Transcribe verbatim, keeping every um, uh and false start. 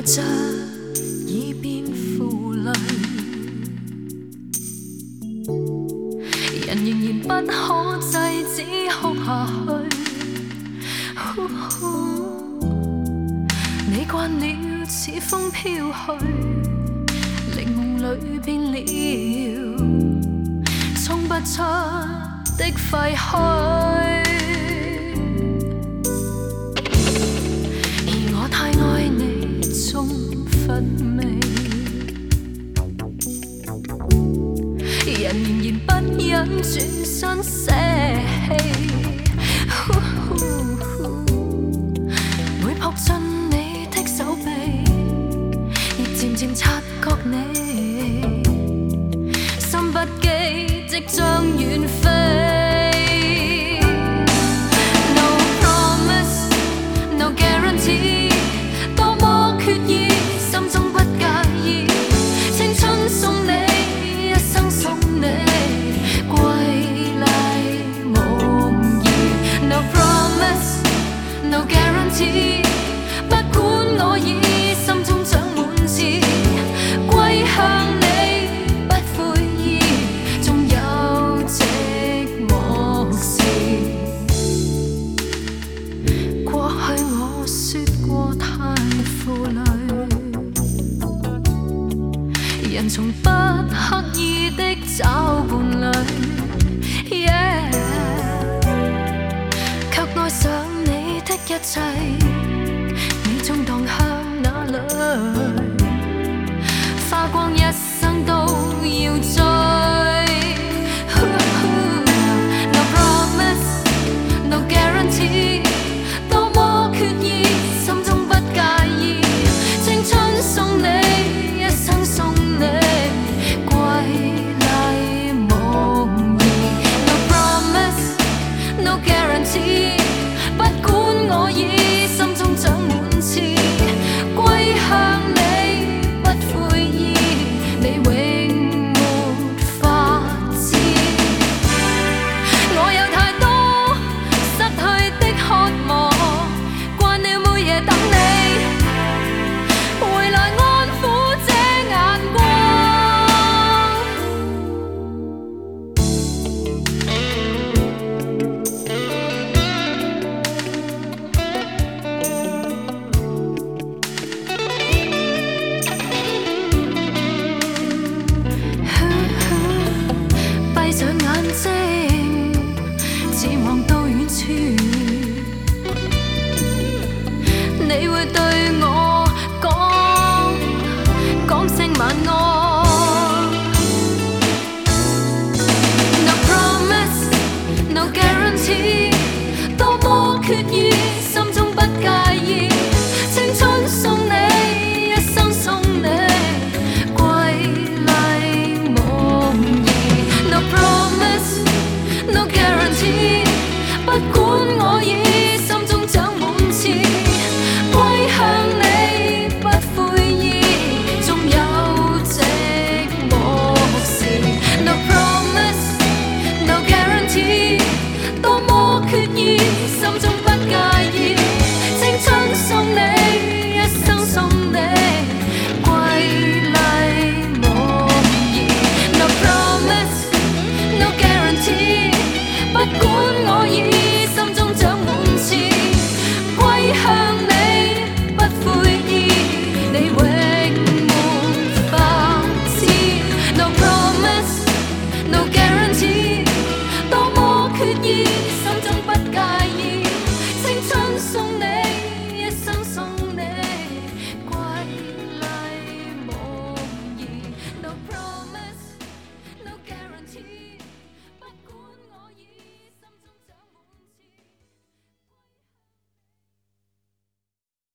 着已變負累，人仍然不可制止哭下去。呼呼你慣了似風飄去，靈夢裏變了衝不出的廢墟。而我太愛你，縱乏味，人仍然不忍轉身捨棄。會撲進你的手臂，亦漸漸察覺你心不羈，即將遠飛。No promise, no guarantee， 多麼決意，心中不介意，青春送你，一生送你，瑰麗夢兒。No promise, no guarantee， 不管我已心中長滿刺，歸向你不悔意，縱有寂寞時。過去我說過太負累，人從不刻意的找伴侶， yeah， 卻愛上你的一切，你縱蕩向哪裏，花光一生都要追。No promise, no guarantee， 多麼決意，心中不介意，青春送你，一生送你，瑰麗夢兒。No promise, no guarantee， 不管我已心中長滿刺，歸向你不悔意，你永沒法知。我有太多失去的渴望，慣了每夜等你回來安撫這眼光。閉上眼睛，只望到遠處，你會對我講講聲晚安。No promise, no guarantee， 多麼決意，心中不介